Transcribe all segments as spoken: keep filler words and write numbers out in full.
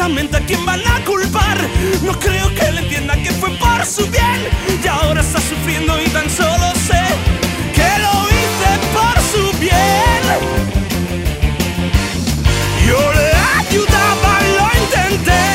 exactamente a quién van a culpar. No creo que él entienda que fue por su bien y ahora está sufriendo y tan solo sé que lo hice por su bien. Yo le ayudaba, lo intenté.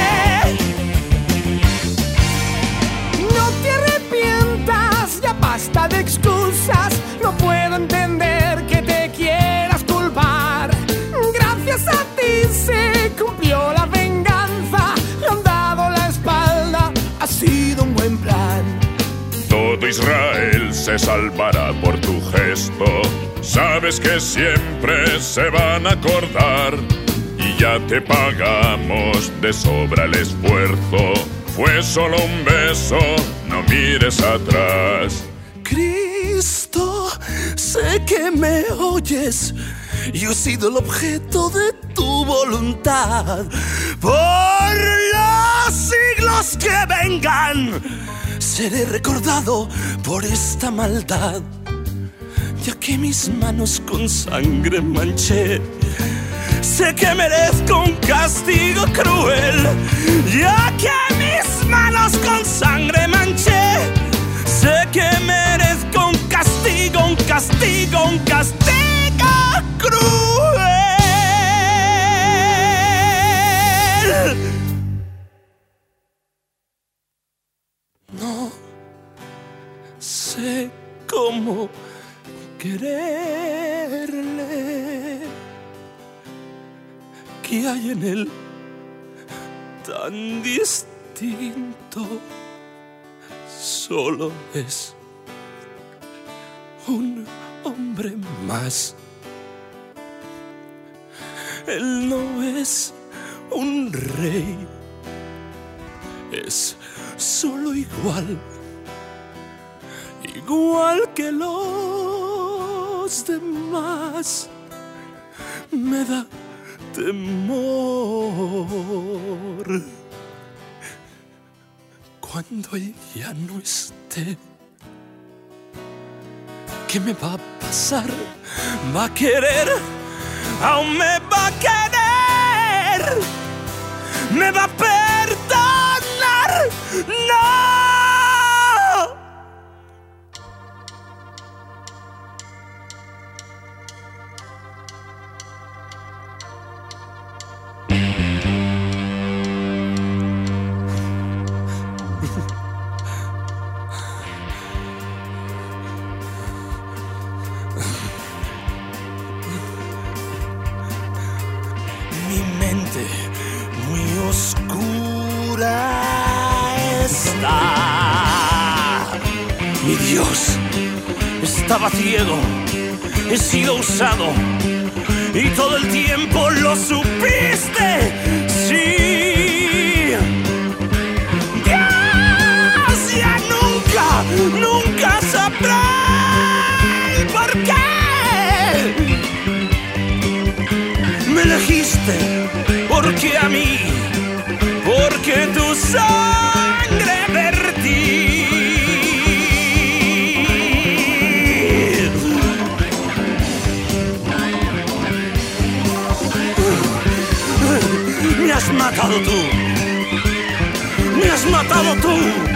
No te arrepientas, ya basta de excusas. No puedo entender que te quieras culpar. Gracias a ti se cumplió la venganza. Le han dado la espalda, ha sido un buen plan. Todo Israel se salvará por tu gesto. Sabes que siempre se van a acordar. Y ya te pagamos de sobra el esfuerzo. Fue solo un beso, no mires atrás. Cristo, sé que me oyes. Yo he sido el objeto de tu voluntad. Por los siglos que vengan, seré recordado por esta maldad. Ya que mis manos con sangre manché, sé que merezco un castigo cruel. Ya que mis manos con sangre manché, sé que merezco un castigo, un castigo, un castigo cruel. No sé cómo quererle, que hay en él tan distinto. Solo es un hombre más. Él no es un rey, es solo igual, igual que los demás. Me da temor cuando ella no esté. ¿Qué me va a pasar? ¿Va a querer? ¿Aún me va a querer? ¿Me va a perdonar? ¡No! Mi mente muy oscura está. Mi Dios, estaba ciego, he sido usado y todo el tiempo lo supiste. Sí, Dios, ya nunca, nunca sabrá el por qué me elegiste, porque a mí, porque tu sangre vertí. Me has matado tú, me has matado tú.